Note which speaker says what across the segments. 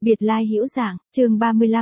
Speaker 1: Biệt lai hữu dạng, chương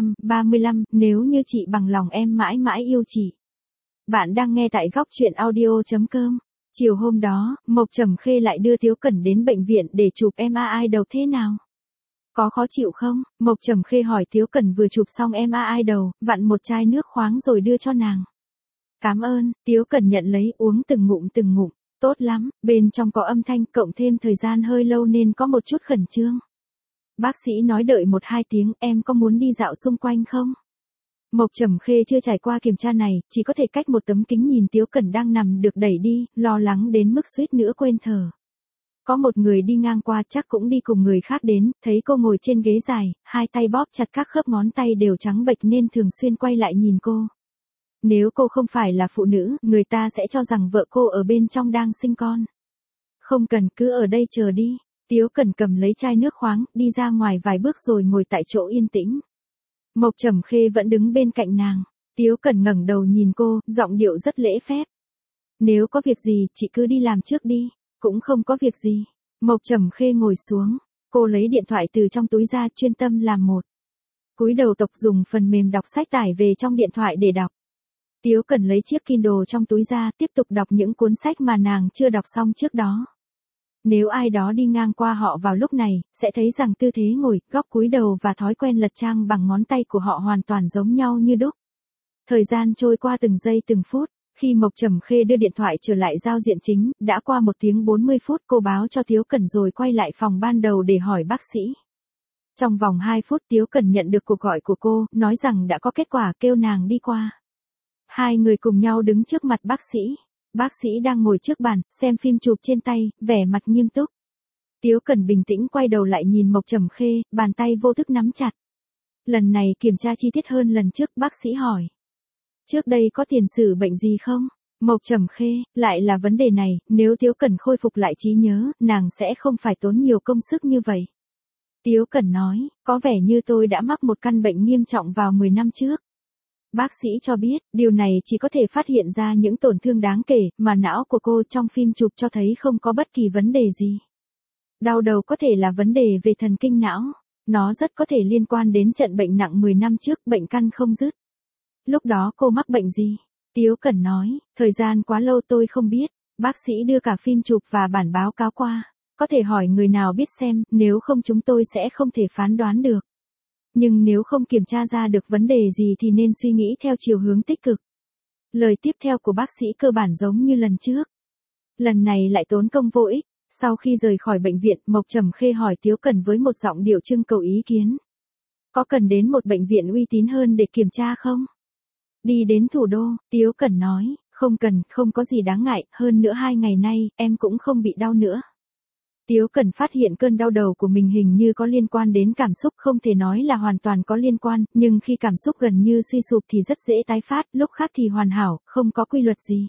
Speaker 1: 35, nếu như chị bằng lòng em mãi mãi yêu chị. Bạn đang nghe tại góc truyện audio.com. Chiều hôm đó, Mộc Trầm Khê lại đưa Tiếu Cẩn đến bệnh viện để chụp MRI đầu thế nào? Có khó chịu không? Mộc Trầm Khê hỏi Tiếu Cẩn vừa chụp xong MRI đầu, vặn một chai nước khoáng rồi đưa cho nàng. Cảm ơn, Tiếu Cẩn nhận lấy uống từng ngụm. Tốt lắm, bên trong có âm thanh cộng thêm thời gian hơi lâu nên có một chút khẩn trương. Bác sĩ nói đợi 1-2 tiếng, em có muốn đi dạo xung quanh không? Mộc Trầm Khê chưa trải qua kiểm tra này, chỉ có thể cách một tấm kính nhìn Tiếu Cẩn đang nằm được đẩy đi, lo lắng đến mức suýt nữa quên thở. Có một người đi ngang qua chắc cũng đi cùng người khác đến, thấy cô ngồi trên ghế dài, hai tay bóp chặt các khớp ngón tay đều trắng bệch nên thường xuyên quay lại nhìn cô. Nếu cô không phải là phụ nữ, người ta sẽ cho rằng vợ cô ở bên trong đang sinh con. Không cần, cứ ở đây chờ đi. Tiếu Cẩn cầm lấy chai nước khoáng, đi ra ngoài vài bước rồi ngồi tại chỗ yên tĩnh. Mộc Trầm Khê vẫn đứng bên cạnh nàng. Tiếu Cẩn ngẩng đầu nhìn cô, giọng điệu rất lễ phép. Nếu có việc gì, chị cứ đi làm trước đi. Cũng không có việc gì. Mộc Trầm Khê ngồi xuống. Cô lấy điện thoại từ trong túi ra, chuyên tâm làm một. Cúi đầu tập dùng phần mềm đọc sách tải về trong điện thoại để đọc. Tiếu Cẩn lấy chiếc Kindle trong túi ra, tiếp tục đọc những cuốn sách mà nàng chưa đọc xong trước đó. Nếu ai đó đi ngang qua họ vào lúc này, sẽ thấy rằng tư thế ngồi, góc cúi đầu và thói quen lật trang bằng ngón tay của họ hoàn toàn giống nhau như đúc. Thời gian trôi qua từng giây từng phút, khi Mộc Trầm Khê đưa điện thoại trở lại giao diện chính, đã qua 1 tiếng 40 phút cô báo cho Tiếu Cẩn rồi quay lại phòng ban đầu để hỏi bác sĩ. Trong vòng 2 phút Tiếu Cẩn nhận được cuộc gọi của cô, nói rằng đã có kết quả kêu nàng đi qua. Hai người cùng nhau đứng trước mặt bác sĩ. Bác sĩ đang ngồi trước bàn, xem phim chụp trên tay, vẻ mặt nghiêm túc. Tiếu Cẩn bình tĩnh quay đầu lại nhìn Mộc Trầm Khê, bàn tay vô thức nắm chặt. Lần này kiểm tra chi tiết hơn lần trước, bác sĩ hỏi. Trước đây có tiền sử bệnh gì không? Mộc Trầm Khê, lại là vấn đề này, nếu Tiếu Cẩn khôi phục lại trí nhớ, nàng sẽ không phải tốn nhiều công sức như vậy. Tiếu Cẩn nói, có vẻ như tôi đã mắc một căn bệnh nghiêm trọng vào 10 năm trước. Bác sĩ cho biết, điều này chỉ có thể phát hiện ra những tổn thương đáng kể, mà não của cô trong phim chụp cho thấy không có bất kỳ vấn đề gì. Đau đầu có thể là vấn đề về thần kinh não. Nó rất có thể liên quan đến trận bệnh nặng 10 năm trước, bệnh căn không dứt. Lúc đó cô mắc bệnh gì? Tiếu Cẩn nói, thời gian quá lâu tôi không biết. Bác sĩ đưa cả phim chụp và bản báo cáo qua. Có thể hỏi người nào biết xem, nếu không chúng tôi sẽ không thể phán đoán được. Nhưng nếu không kiểm tra ra được vấn đề gì thì nên suy nghĩ theo chiều hướng tích cực. Lời tiếp theo của bác sĩ cơ bản giống như lần trước. Lần này lại tốn công vô ích. Sau khi rời khỏi bệnh viện, Mộc Trầm Khê hỏi Tiếu Cẩn với một giọng điệu trưng cầu ý kiến. Có cần đến một bệnh viện uy tín hơn để kiểm tra không? Đi đến thủ đô, Tiếu Cẩn nói, không cần, không có gì đáng ngại, hơn nữa 2 ngày nay, em cũng không bị đau nữa. Tiếu Cẩn phát hiện cơn đau đầu của mình hình như có liên quan đến cảm xúc, không thể nói là hoàn toàn có liên quan, nhưng khi cảm xúc gần như suy sụp thì rất dễ tái phát, lúc khác thì hoàn hảo, không có quy luật gì.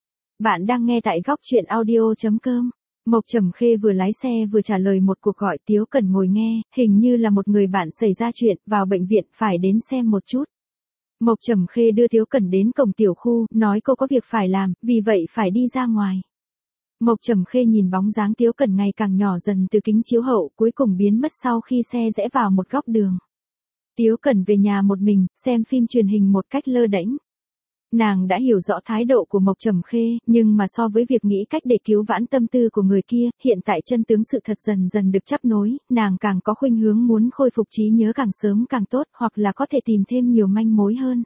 Speaker 1: Bạn đang nghe tại góc truyện audio.com. Mộc Trầm Khê vừa lái xe vừa trả lời một cuộc gọi. Tiếu Cẩn ngồi nghe, hình như là một người bạn xảy ra chuyện, vào bệnh viện, phải đến xem một chút. Mộc Trầm Khê đưa Tiếu Cẩn đến cổng tiểu khu, nói cô có việc phải làm, vì vậy phải đi ra ngoài. Mộc Trầm Khê nhìn bóng dáng Tiếu Cẩn ngày càng nhỏ dần từ kính chiếu hậu, cuối cùng biến mất sau khi xe rẽ vào một góc đường. Tiếu Cẩn về nhà một mình, xem phim truyền hình một cách lơ đễnh. Nàng đã hiểu rõ thái độ của Mộc Trầm Khê, nhưng mà so với việc nghĩ cách để cứu vãn tâm tư của người kia, hiện tại chân tướng sự thật dần dần được chắp nối, nàng càng có khuynh hướng muốn khôi phục trí nhớ càng sớm càng tốt, hoặc là có thể tìm thêm nhiều manh mối hơn.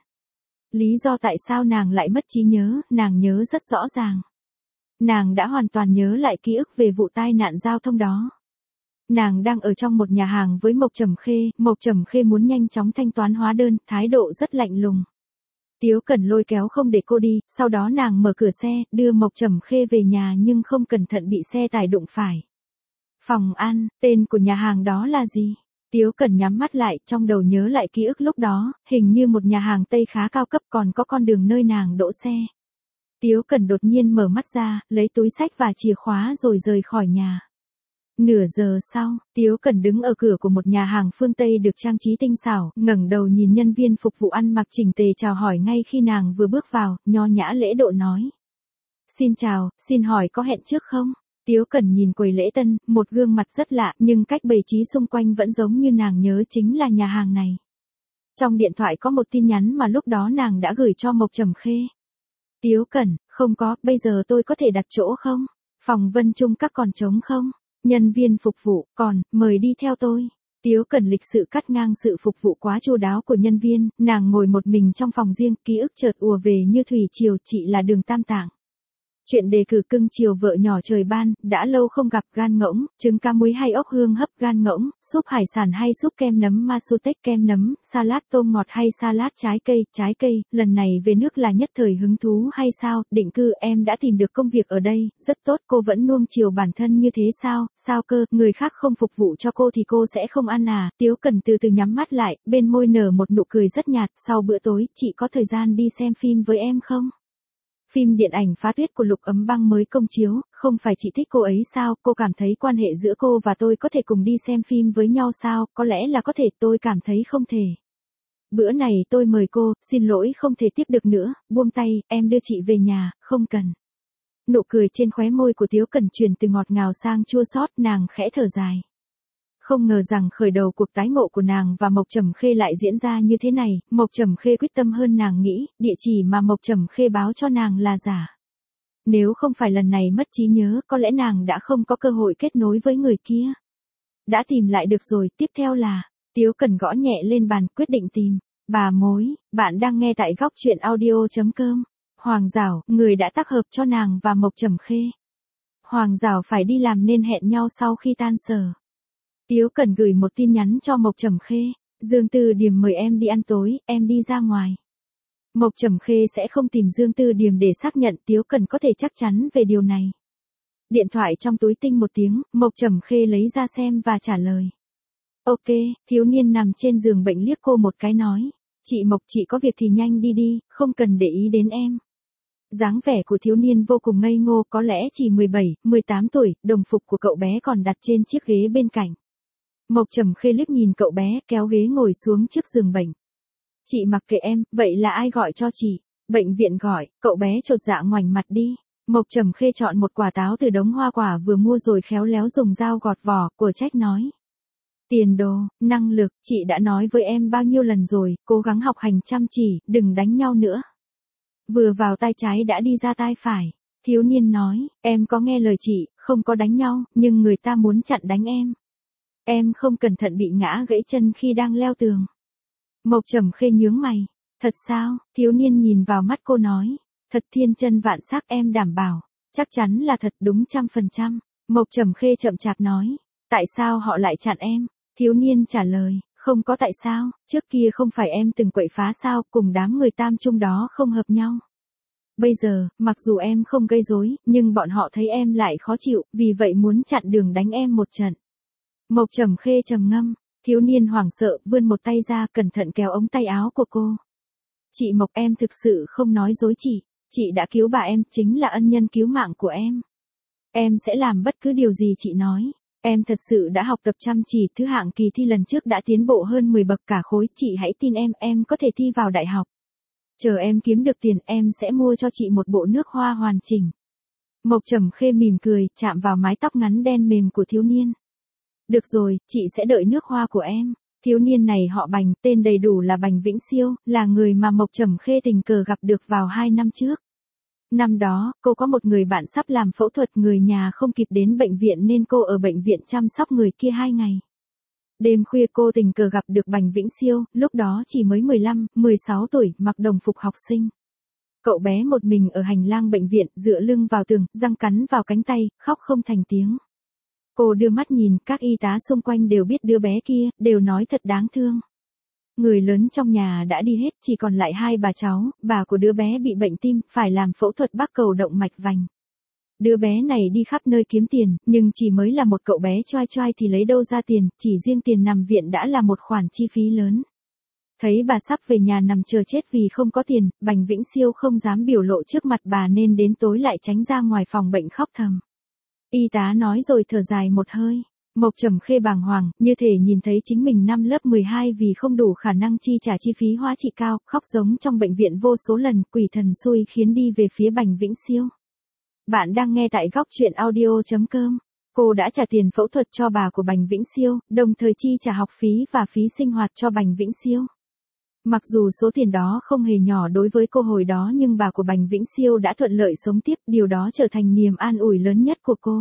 Speaker 1: Lý do tại sao nàng lại mất trí nhớ, nàng nhớ rất rõ ràng. Nàng đã hoàn toàn nhớ lại ký ức về vụ tai nạn giao thông đó. Nàng đang ở trong một nhà hàng với Mộc Trầm Khê muốn nhanh chóng thanh toán hóa đơn, thái độ rất lạnh lùng. Tiếu Cẩn lôi kéo không để cô đi, sau đó nàng mở cửa xe, đưa Mộc Trầm Khê về nhà nhưng không cẩn thận bị xe tải đụng phải. Phòng ăn, tên của nhà hàng đó là gì? Tiếu Cẩn nhắm mắt lại, trong đầu nhớ lại ký ức lúc đó, hình như một nhà hàng Tây khá cao cấp, còn có con đường nơi nàng đỗ xe. Tiếu Cẩn đột nhiên mở mắt ra, lấy túi xách và chìa khóa rồi rời khỏi nhà. Nửa giờ sau, Tiếu Cẩn đứng ở cửa của một nhà hàng phương Tây được trang trí tinh xảo, ngẩng đầu nhìn nhân viên phục vụ ăn mặc chỉnh tề chào hỏi ngay khi nàng vừa bước vào, nho nhã lễ độ nói. Xin chào, xin hỏi có hẹn trước không? Tiếu Cẩn nhìn quầy lễ tân, một gương mặt rất lạ, nhưng cách bày trí xung quanh vẫn giống như nàng nhớ chính là nhà hàng này. Trong điện thoại có một tin nhắn mà lúc đó nàng đã gửi cho Mộc Trầm Khê. Tiếu Cẩn, không có, bây giờ tôi có thể đặt chỗ không? Phòng Vân Trung Các còn trống không? Nhân viên phục vụ, còn, mời đi theo tôi. Tiếu Cẩn lịch sự cắt ngang sự phục vụ quá chu đáo của nhân viên, nàng ngồi một mình trong phòng riêng, ký ức chợt ùa về như thủy triều, chị là Đường Tam Tạng. Chuyện đề cử cưng chiều vợ nhỏ trời ban, đã lâu không gặp, gan ngỗng, trứng cá muối hay ốc hương hấp, gan ngỗng, súp hải sản hay súp kem nấm Masutech kem nấm, salad tôm ngọt hay salad trái cây, lần này về nước là nhất thời hứng thú hay sao, định cư, em đã tìm được công việc ở đây, rất tốt, cô vẫn nuông chiều bản thân như thế sao cơ, người khác không phục vụ cho cô thì cô sẽ không ăn à, Tiếu Cẩn từ từ nhắm mắt lại, bên môi nở một nụ cười rất nhạt, sau bữa tối, chị có thời gian đi xem phim với em không? Phim điện ảnh Phá Tuyết của Lục Ấm Băng mới công chiếu, không phải chị thích cô ấy sao, cô cảm thấy quan hệ giữa cô và tôi có thể cùng đi xem phim với nhau sao, có lẽ là có thể, tôi cảm thấy không thể. Bữa này tôi mời cô, xin lỗi không thể tiếp được nữa, buông tay, em đưa chị về nhà, không cần. Nụ cười trên khóe môi của Tiếu Cẩn chuyển từ ngọt ngào sang chua xót, nàng khẽ thở dài. Không ngờ rằng khởi đầu cuộc tái ngộ của nàng và Mộc Trầm Khê lại diễn ra như thế này, Mộc Trầm Khê quyết tâm hơn nàng nghĩ, địa chỉ mà Mộc Trầm Khê báo cho nàng là giả. Nếu không phải lần này mất trí nhớ, có lẽ nàng đã không có cơ hội kết nối với người kia. Đã tìm lại được rồi, tiếp theo là, Tiếu Cẩn gõ nhẹ lên bàn, quyết định tìm. Bà mối, bạn đang nghe tại góc truyện audio.com. Hoàng Giảo, người đã tác hợp cho nàng và Mộc Trầm Khê. Hoàng Giảo phải đi làm nên hẹn nhau sau khi tan sở. Tiếu Cẩn gửi một tin nhắn cho Mộc Trầm Khê, Dương Tư Điềm mời em đi ăn tối, em đi ra ngoài. Mộc Trầm Khê sẽ không tìm Dương Tư Điềm để xác nhận, Tiếu Cẩn có thể chắc chắn về điều này. Điện thoại trong túi tinh một tiếng, Mộc Trầm Khê lấy ra xem và trả lời. Ok, thiếu niên nằm trên giường bệnh liếc cô một cái nói, chị Mộc, chị có việc thì nhanh đi đi, không cần để ý đến em. Dáng vẻ của thiếu niên vô cùng ngây ngô, có lẽ chỉ 17, 18 tuổi, đồng phục của cậu bé còn đặt trên chiếc ghế bên cạnh. Mộc Trầm Khê liếc nhìn cậu bé, kéo ghế ngồi xuống trước giường bệnh. Chị mặc kệ em, vậy là ai gọi cho chị? Bệnh viện gọi, cậu bé chột dạ ngoảnh mặt đi. Mộc Trầm Khê chọn một quả táo từ đống hoa quả vừa mua rồi khéo léo dùng dao gọt vỏ, của trách nói. Tiền đồ, năng lực, chị đã nói với em bao nhiêu lần rồi, cố gắng học hành chăm chỉ, đừng đánh nhau nữa. Vừa vào tai trái đã đi ra tai phải. Thiếu niên nói, em có nghe lời chị, không có đánh nhau, nhưng người ta muốn chặn đánh em. Em không cẩn thận bị ngã gãy chân khi đang leo tường. Mộc Trầm Khê nhướng mày. Thật sao? Thiếu niên nhìn vào mắt cô nói. Thật thiên chân vạn sắc, em đảm bảo. Chắc chắn là thật, đúng 100%. Mộc Trầm Khê chậm chạp nói. Tại sao họ lại chặn em? Thiếu niên trả lời. Không có tại sao, trước kia không phải em từng quậy phá sao, cùng đám người Tam Trung đó không hợp nhau. Bây giờ, mặc dù em không gây rối, nhưng bọn họ thấy em lại khó chịu, vì vậy muốn chặn đường đánh em một trận. Mộc Trầm Khê trầm ngâm, thiếu niên hoảng sợ, vươn một tay ra, cẩn thận kéo ống tay áo của cô. Chị Mộc, em thực sự không nói dối chị đã cứu bà em, chính là ân nhân cứu mạng của em. Em sẽ làm bất cứ điều gì chị nói. Em thật sự đã học tập chăm chỉ, thứ hạng kỳ thi lần trước đã tiến bộ hơn 10 bậc cả khối, chị hãy tin em có thể thi vào đại học. Chờ em kiếm được tiền, em sẽ mua cho chị một bộ nước hoa hoàn chỉnh. Mộc Trầm Khê mỉm cười, chạm vào mái tóc ngắn đen mềm của thiếu niên. Được rồi, chị sẽ đợi nước hoa của em. Thiếu niên này họ Bành, tên đầy đủ là Bành Vĩnh Siêu, là người mà Mộc Trầm Khê tình cờ gặp được vào 2 năm trước. Năm đó, cô có một người bạn sắp làm phẫu thuật, người nhà không kịp đến bệnh viện nên cô ở bệnh viện chăm sóc người kia 2 ngày. Đêm khuya cô tình cờ gặp được Bành Vĩnh Siêu, lúc đó chỉ mới 15, 16 tuổi, mặc đồng phục học sinh. Cậu bé một mình ở hành lang bệnh viện, dựa lưng vào tường, răng cắn vào cánh tay, khóc không thành tiếng. Cô đưa mắt nhìn, các y tá xung quanh đều biết đứa bé kia, đều nói thật đáng thương. Người lớn trong nhà đã đi hết, chỉ còn lại 2 bà cháu, bà của đứa bé bị bệnh tim, phải làm phẫu thuật bắc cầu động mạch vành. Đứa bé này đi khắp nơi kiếm tiền, nhưng chỉ mới là một cậu bé choai choai thì lấy đâu ra tiền, chỉ riêng tiền nằm viện đã là một khoản chi phí lớn. Thấy bà sắp về nhà nằm chờ chết vì không có tiền, Bành Vĩnh Siêu không dám biểu lộ trước mặt bà nên đến tối lại tránh ra ngoài phòng bệnh khóc thầm. Y tá nói rồi thở dài một hơi. Mộc Trầm Khê bàng hoàng, như thể nhìn thấy chính mình năm lớp 12 vì không đủ khả năng chi trả chi phí hóa trị cao, khóc giống trong bệnh viện vô số lần, quỷ thần xui khiến đi về phía Bành Vĩnh Siêu. Bạn đang nghe tại góc chuyện audio.com. Cô đã trả tiền phẫu thuật cho bà của Bành Vĩnh Siêu, đồng thời chi trả học phí và phí sinh hoạt cho Bành Vĩnh Siêu. Mặc dù số tiền đó không hề nhỏ đối với cô hồi đó, nhưng bà của Bành Vĩnh Siêu đã thuận lợi sống tiếp, điều đó trở thành niềm an ủi lớn nhất của cô.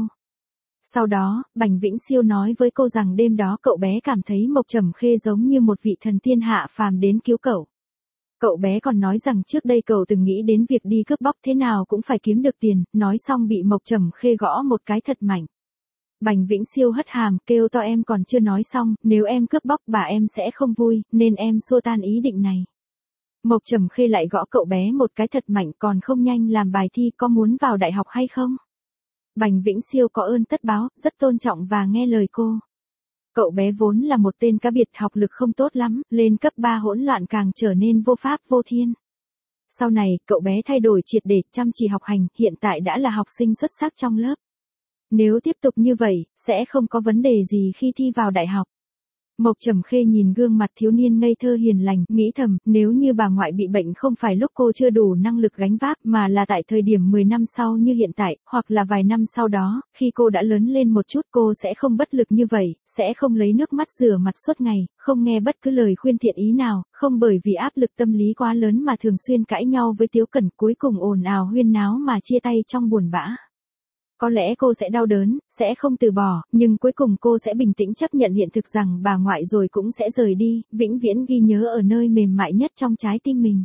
Speaker 1: Sau đó, Bành Vĩnh Siêu nói với cô rằng đêm đó cậu bé cảm thấy Mộc Trầm Khê giống như một vị thần tiên hạ phàm đến cứu cậu. Cậu bé còn nói rằng trước đây cậu từng nghĩ đến việc đi cướp bóc thế nào cũng phải kiếm được tiền, nói xong bị Mộc Trầm Khê gõ một cái thật mạnh. Bành Vĩnh Siêu hất hàm, kêu to em còn chưa nói xong, nếu em cướp bóc bà em sẽ không vui, nên em xua tan ý định này. Mộc Trầm Khê lại gõ cậu bé một cái thật mạnh, còn không nhanh làm bài thi, có muốn vào đại học hay không? Bành Vĩnh Siêu có ơn tất báo, rất tôn trọng và nghe lời cô. Cậu bé vốn là một tên cá biệt, học lực không tốt lắm, lên cấp 3 hỗn loạn càng trở nên vô pháp vô thiên. Sau này, cậu bé thay đổi triệt để, chăm chỉ học hành, hiện tại đã là học sinh xuất sắc trong lớp. Nếu tiếp tục như vậy, sẽ không có vấn đề gì khi thi vào đại học. Mộc Trầm Khê nhìn gương mặt thiếu niên ngây thơ hiền lành, nghĩ thầm, nếu như bà ngoại bị bệnh không phải lúc cô chưa đủ năng lực gánh vác, mà là tại thời điểm 10 năm sau như hiện tại, hoặc là vài năm sau đó, khi cô đã lớn lên một chút, cô sẽ không bất lực như vậy, sẽ không lấy nước mắt rửa mặt suốt ngày, không nghe bất cứ lời khuyên thiện ý nào, không bởi vì áp lực tâm lý quá lớn mà thường xuyên cãi nhau với Tiếu Cẩn, cuối cùng ồn ào huyên náo mà chia tay trong buồn bã. Có lẽ cô sẽ đau đớn, sẽ không từ bỏ, nhưng cuối cùng cô sẽ bình tĩnh chấp nhận hiện thực rằng bà ngoại rồi cũng sẽ rời đi, vĩnh viễn ghi nhớ ở nơi mềm mại nhất trong trái tim mình.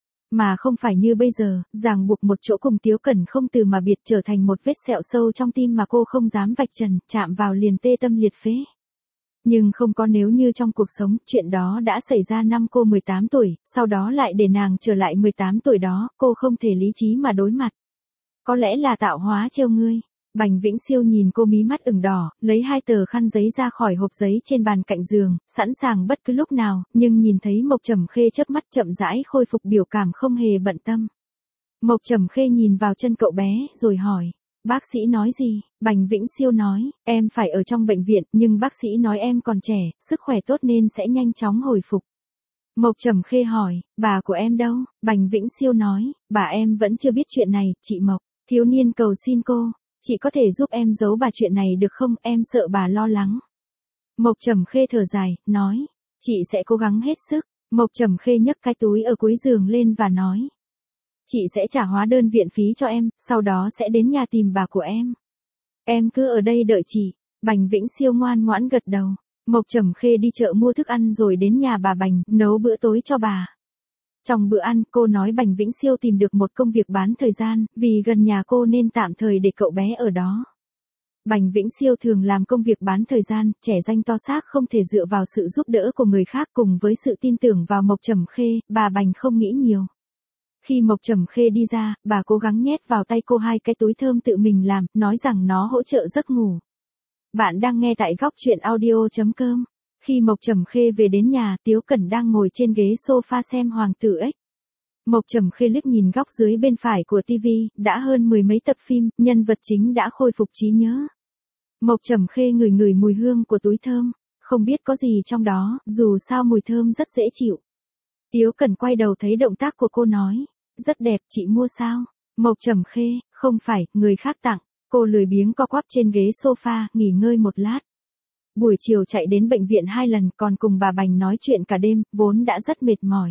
Speaker 1: Mà không phải như bây giờ, ràng buộc một chỗ cùng Tiếu Cẩn không từ mà biệt, trở thành một vết sẹo sâu trong tim mà cô không dám vạch trần, chạm vào liền tê tâm liệt phế. Nhưng không có nếu như trong cuộc sống, chuyện đó đã xảy ra năm cô 18 tuổi, sau đó lại để nàng trở lại 18 tuổi đó, cô không thể lý trí mà đối mặt. Có lẽ là tạo hóa trêu ngươi. Bành Vĩnh Siêu nhìn cô mí mắt ửng đỏ, lấy 2 tờ khăn giấy ra khỏi hộp giấy trên bàn cạnh giường, sẵn sàng bất cứ lúc nào, nhưng nhìn thấy Mộc Trầm Khê chớp mắt chậm rãi khôi phục biểu cảm không hề bận tâm. Mộc Trầm Khê nhìn vào chân cậu bé, rồi hỏi, bác sĩ nói gì? Bành Vĩnh Siêu nói, em phải ở trong bệnh viện, nhưng bác sĩ nói em còn trẻ, sức khỏe tốt nên sẽ nhanh chóng hồi phục. Mộc Trầm Khê hỏi, bà của em đâu? Bành Vĩnh Siêu nói, bà em vẫn chưa biết chuyện này, chị Mộc. Thiếu niên cầu xin cô, chị có thể giúp em giấu bà chuyện này được không, em sợ bà lo lắng. Mộc Trầm Khê thở dài, nói, chị sẽ cố gắng hết sức. Mộc Trầm Khê nhấc cái túi ở cuối giường lên và nói, chị sẽ trả hóa đơn viện phí cho em, sau đó sẽ đến nhà tìm bà của em. Em cứ ở đây đợi chị. Bành Vĩnh Siêu ngoan ngoãn gật đầu. Mộc Trầm Khê đi chợ mua thức ăn rồi đến nhà bà Bành, nấu bữa tối cho bà. Trong bữa ăn, cô nói Bành Vĩnh Siêu tìm được một công việc bán thời gian, vì gần nhà cô nên tạm thời để cậu bé ở đó. Bành Vĩnh Siêu thường làm công việc bán thời gian, trẻ danh to xác không thể dựa vào sự giúp đỡ của người khác, cùng với sự tin tưởng vào Mộc Trầm Khê, bà Bành không nghĩ nhiều. Khi Mộc Trầm Khê đi ra, bà cố gắng nhét vào tay cô 2 cái túi thơm tự mình làm, nói rằng nó hỗ trợ giấc ngủ. Bạn đang nghe tại góc chuyện audio.com. Khi Mộc Trầm Khê về đến nhà, Tiếu Cẩn đang ngồi trên ghế sofa xem Hoàng tử Ếch. Mộc Trầm Khê liếc nhìn góc dưới bên phải của TV, đã hơn 10 mấy tập phim, nhân vật chính đã khôi phục trí nhớ. Mộc Trầm Khê ngửi ngửi mùi hương của túi thơm, không biết có gì trong đó, dù sao mùi thơm rất dễ chịu. Tiếu Cẩn quay đầu thấy động tác của cô nói, rất đẹp, chị mua sao? Mộc Trầm Khê, không phải, người khác tặng. Cô lười biếng co quắp trên ghế sofa, nghỉ ngơi một lát. Buổi chiều chạy đến bệnh viện 2 lần, còn cùng bà Bành nói chuyện cả đêm, vốn đã rất mệt mỏi.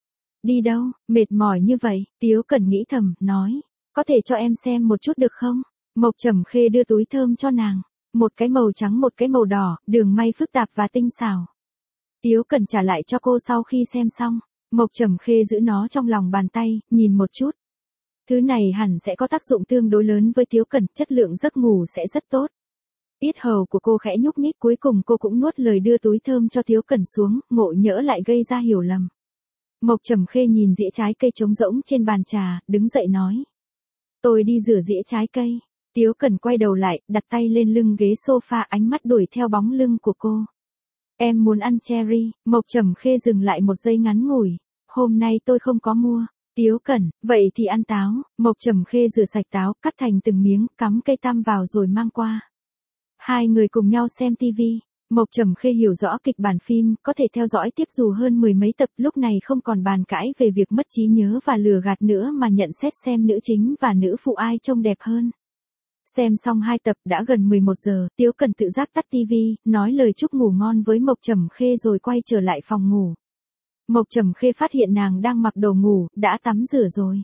Speaker 1: Đi đâu, mệt mỏi như vậy? Tiếu Cẩn nghĩ thầm, nói, có thể cho em xem một chút được không? Mộc Trầm Khê đưa túi thơm cho nàng, một cái màu trắng một cái màu đỏ, đường may phức tạp và tinh xảo. Tiếu Cẩn trả lại cho cô sau khi xem xong. Mộc Trầm Khê giữ nó trong lòng bàn tay, nhìn một chút. Thứ này hẳn sẽ có tác dụng tương đối lớn với Tiếu Cẩn, chất lượng giấc ngủ sẽ rất tốt. Yết hầu của cô khẽ nhúc nhích, cuối cùng cô cũng nuốt lời đưa túi thơm cho Tiếu Cẩn xuống, ngộ nhỡ lại gây ra hiểu lầm. Mộc Trầm Khê nhìn dĩa trái cây trống rỗng trên bàn trà, đứng dậy nói. Tôi đi rửa dĩa trái cây. Tiếu Cẩn quay đầu lại, đặt tay lên lưng ghế sofa, ánh mắt đuổi theo bóng lưng của cô. Em muốn ăn cherry. Mộc Trầm Khê dừng lại một giây ngắn ngủi. Hôm nay tôi không có mua. Tiếu Cẩn, vậy thì ăn táo. Mộc Trầm Khê rửa sạch táo, cắt thành từng miếng, cắm cây tăm vào rồi mang qua. Hai người cùng nhau xem tivi. Mộc Trầm Khê hiểu rõ kịch bản phim, có thể theo dõi tiếp dù hơn mười mấy tập, lúc này không còn bàn cãi về việc mất trí nhớ và lừa gạt nữa mà nhận xét xem nữ chính và nữ phụ ai trông đẹp hơn. Xem xong 2 tập đã gần 11 giờ, Tiếu Cẩn tự giác tắt tivi, nói lời chúc ngủ ngon với Mộc Trầm Khê rồi quay trở lại phòng ngủ. Mộc Trầm Khê phát hiện nàng đang mặc đồ ngủ, đã tắm rửa rồi.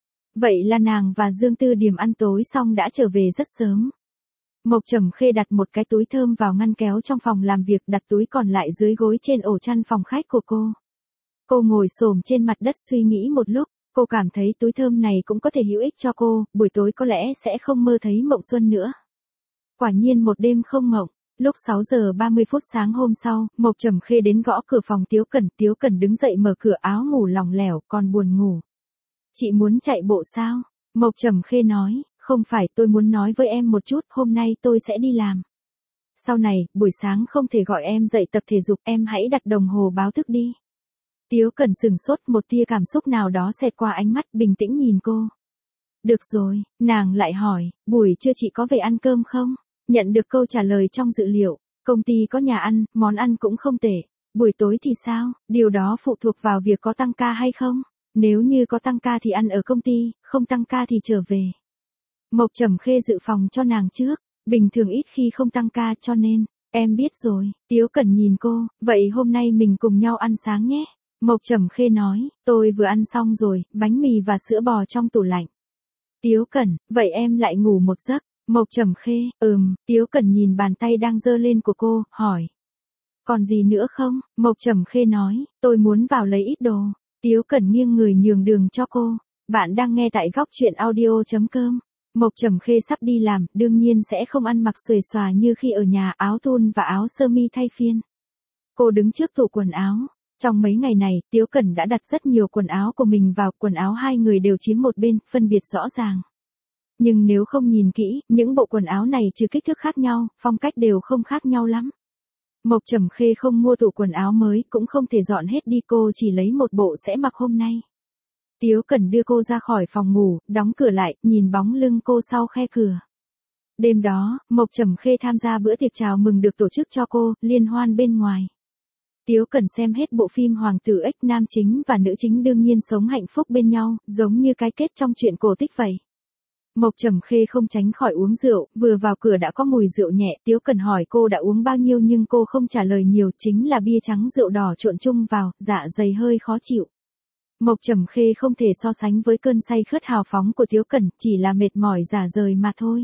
Speaker 1: Vậy là nàng và Dương Tư Điểm ăn tối xong đã trở về rất sớm. Mộc Trầm Khê đặt một cái túi thơm vào ngăn kéo trong phòng làm việc, đặt túi còn lại dưới gối trên ổ chăn phòng khách của cô. Cô ngồi xổm trên mặt đất suy nghĩ một lúc, cô cảm thấy túi thơm này cũng có thể hữu ích cho cô, buổi tối có lẽ sẽ không mơ thấy mộng xuân nữa. Quả nhiên một đêm không mộng. Lúc 6 giờ 30 phút sáng hôm sau, Mộc Trầm Khê đến gõ cửa phòng Tiếu Cẩn đứng dậy mở cửa, áo ngủ lỏng lẻo, còn buồn ngủ. Chị muốn chạy bộ sao? Mộc Trầm Khê nói, không phải, tôi muốn nói với em một chút, hôm nay tôi sẽ đi làm. Sau này, buổi sáng không thể gọi em dậy tập thể dục, em hãy đặt đồng hồ báo thức đi. Tiếu Cẩn sừng sốt, một tia cảm xúc nào đó xẹt qua ánh mắt, bình tĩnh nhìn cô. Được rồi, nàng lại hỏi, buổi trưa chị có về ăn cơm không? Nhận được câu trả lời trong dự liệu, công ty có nhà ăn, món ăn cũng không tệ. Buổi tối thì sao, điều đó phụ thuộc vào việc có tăng ca hay không? Nếu như có tăng ca thì ăn ở công ty, không tăng ca thì trở về. Mộc Trầm Khê dự phòng cho nàng trước, bình thường ít khi không tăng ca cho nên, em biết rồi. Tiếu Cẩn nhìn cô, vậy hôm nay mình cùng nhau ăn sáng nhé. Mộc Trầm Khê nói, tôi vừa ăn xong rồi, bánh mì và sữa bò trong tủ lạnh. Tiếu Cẩn, vậy em lại ngủ một giấc. Mộc Trầm Khê, Tiếu Cẩn nhìn bàn tay đang giơ lên của cô, hỏi. Còn gì nữa không? Mộc Trầm Khê nói, tôi muốn vào lấy ít đồ. Tiếu Cẩn nghiêng người nhường đường cho cô. Bạn đang nghe tại góc truyện audio.com. Mộc Trầm Khê sắp đi làm, đương nhiên sẽ không ăn mặc xuề xòa như khi ở nhà, áo thun và áo sơ mi thay phiên. Cô đứng trước tủ quần áo. Trong mấy ngày này, Tiếu Cẩn đã đặt rất nhiều quần áo của mình vào, quần áo hai người đều chiếm một bên, phân biệt rõ ràng. Nhưng nếu không nhìn kỹ, những bộ quần áo này trừ kích thước khác nhau, phong cách đều không khác nhau lắm. Mộc Trầm Khê không mua tủ quần áo mới, cũng không thể dọn hết đi, cô chỉ lấy một bộ sẽ mặc hôm nay. Tiếu Cẩn đưa cô ra khỏi phòng ngủ, đóng cửa lại, nhìn bóng lưng cô sau khe cửa. Đêm đó, Mộc Trầm Khê tham gia bữa tiệc chào mừng được tổ chức cho cô, liên hoan bên ngoài. Tiếu Cẩn xem hết bộ phim Hoàng tử Ếch, nam chính và nữ chính đương nhiên sống hạnh phúc bên nhau, giống như cái kết trong truyện cổ tích vậy. Mộc Trầm Khê không tránh khỏi uống rượu, vừa vào cửa đã có mùi rượu nhẹ, Tiếu Cẩn hỏi cô đã uống bao nhiêu nhưng cô không trả lời nhiều, chính là bia trắng rượu đỏ trộn chung vào, dạ dày hơi khó chịu. Mộc Trầm Khê không thể so sánh với cơn say khướt hào phóng của Tiếu Cẩn, chỉ là mệt mỏi rã rời mà thôi.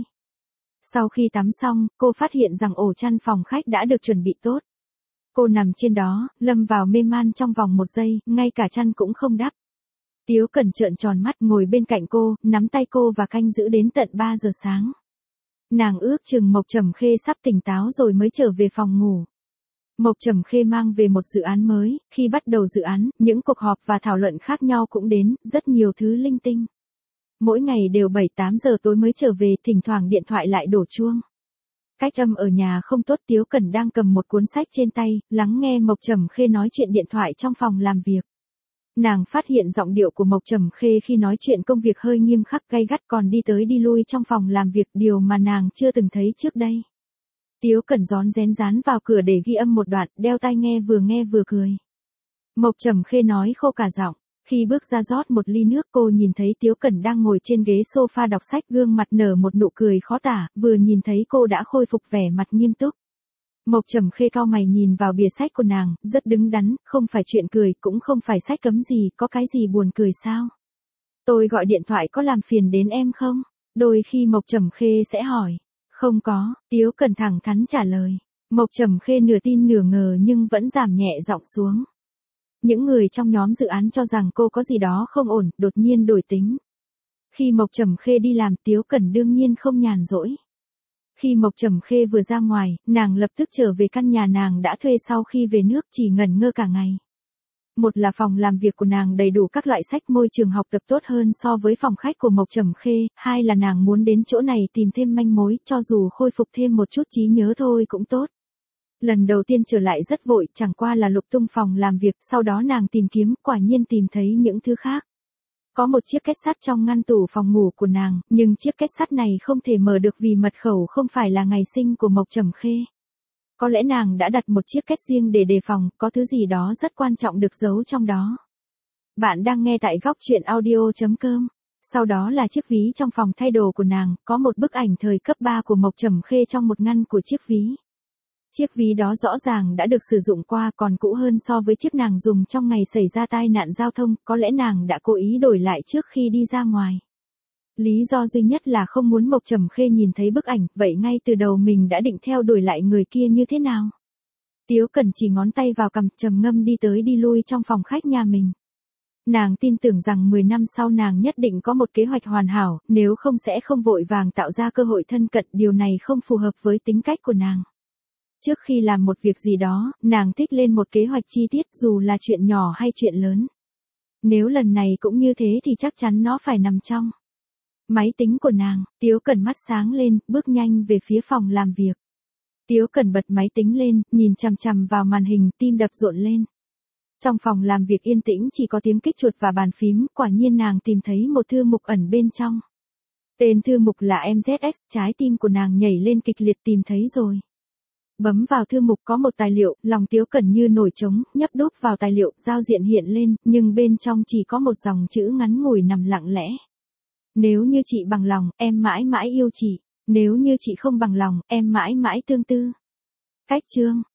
Speaker 1: Sau khi tắm xong, cô phát hiện rằng ổ chăn phòng khách đã được chuẩn bị tốt. Cô nằm trên đó, lâm vào mê man trong vòng 1 giây, ngay cả chăn cũng không đắp. Tiếu Cẩn trợn tròn mắt ngồi bên cạnh cô, nắm tay cô và canh giữ đến tận 3 giờ sáng. Nàng ước chừng Mộc Trầm Khê sắp tỉnh táo rồi mới trở về phòng ngủ. Mộc Trầm Khê mang về một dự án mới, khi bắt đầu dự án, những cuộc họp và thảo luận khác nhau cũng đến, rất nhiều thứ linh tinh. Mỗi ngày đều 7-8 giờ tối mới trở về, thỉnh thoảng điện thoại lại đổ chuông. Cách âm ở nhà không tốt, Tiếu Cẩn đang cầm một cuốn sách trên tay, lắng nghe Mộc Trầm Khê nói chuyện điện thoại trong phòng làm việc. Nàng phát hiện giọng điệu của Mộc Trầm Khê khi nói chuyện công việc hơi nghiêm khắc gay gắt, còn đi tới đi lui trong phòng làm việc, điều mà nàng chưa từng thấy trước đây. Tiếu Cẩn rón rén dán vào cửa để ghi âm một đoạn, đeo tai nghe vừa cười. Mộc Trầm Khê nói khô cả giọng. Khi bước ra rót một ly nước, cô nhìn thấy Tiếu Cẩn đang ngồi trên ghế sofa đọc sách, gương mặt nở một nụ cười khó tả, vừa nhìn thấy cô đã khôi phục vẻ mặt nghiêm túc. Mộc Trầm Khê cau mày nhìn vào bìa sách của nàng, rất đứng đắn, không phải chuyện cười, cũng không phải sách cấm gì, có cái gì buồn cười sao? Tôi gọi điện thoại có làm phiền đến em không? Đôi khi Mộc Trầm Khê sẽ hỏi. Không có, Tiếu Cẩn thẳng thắn trả lời. Mộc Trầm Khê nửa tin nửa ngờ nhưng vẫn giảm nhẹ giọng xuống. Những người trong nhóm dự án cho rằng cô có gì đó không ổn, đột nhiên đổi tính. Khi Mộc Trầm Khê đi làm, Tiếu Cẩn đương nhiên không nhàn rỗi. Khi Mộc Trầm Khê vừa ra ngoài, nàng lập tức trở về căn nhà nàng đã thuê sau khi về nước, chỉ ngẩn ngơ cả ngày. Một là phòng làm việc của nàng đầy đủ các loại sách, môi trường học tập tốt hơn so với phòng khách của Mộc Trầm Khê, hai là nàng muốn đến chỗ này tìm thêm manh mối, cho dù khôi phục thêm một chút trí nhớ thôi cũng tốt. Lần đầu tiên trở lại rất vội, chẳng qua là lục tung phòng làm việc, sau đó nàng tìm kiếm, quả nhiên tìm thấy những thứ khác. Có một chiếc két sắt trong ngăn tủ phòng ngủ của nàng, nhưng chiếc két sắt này không thể mở được vì mật khẩu không phải là ngày sinh của Mộc Trầm Khê. Có lẽ nàng đã đặt một chiếc két riêng để đề phòng, có thứ gì đó rất quan trọng được giấu trong đó. Bạn đang nghe tại góc chuyện audio.com. Sau đó là chiếc ví trong phòng thay đồ của nàng, có một bức ảnh thời cấp 3 của Mộc Trầm Khê trong một ngăn của chiếc ví. Chiếc ví đó rõ ràng đã được sử dụng qua, còn cũ hơn so với chiếc nàng dùng trong ngày xảy ra tai nạn giao thông, có lẽ nàng đã cố ý đổi lại trước khi đi ra ngoài. Lý do duy nhất là không muốn Mộc Trầm Khê nhìn thấy bức ảnh, vậy ngay từ đầu mình đã định theo đuổi lại người kia như thế nào? Tiếu Cẩn chỉ ngón tay vào cằm, trầm ngâm đi tới đi lui trong phòng khách nhà mình. Nàng tin tưởng rằng 10 năm sau nàng nhất định có một kế hoạch hoàn hảo, nếu không sẽ không vội vàng tạo ra cơ hội thân cận, điều này không phù hợp với tính cách của nàng. Trước khi làm một việc gì đó, nàng thích lên một kế hoạch chi tiết dù là chuyện nhỏ hay chuyện lớn. Nếu lần này cũng như thế thì chắc chắn nó phải nằm trong máy tính của nàng. Tiếu Cẩn mắt sáng lên, bước nhanh về phía phòng làm việc. Tiếu Cẩn bật máy tính lên, nhìn chằm chằm vào màn hình, tim đập rộn lên. Trong phòng làm việc yên tĩnh chỉ có tiếng kích chuột và bàn phím, quả nhiên nàng tìm thấy một thư mục ẩn bên trong. Tên thư mục là MZX, trái tim của nàng nhảy lên kịch liệt, tìm thấy rồi. Bấm vào thư mục có một tài liệu, lòng Tiếu Cẩn như nổi trống, nhấp đúp vào tài liệu, giao diện hiện lên, nhưng bên trong chỉ có một dòng chữ ngắn ngủi nằm lặng lẽ. Nếu như chị bằng lòng, em mãi mãi yêu chị. Nếu như chị không bằng lòng, em mãi mãi tương tư. Cách chương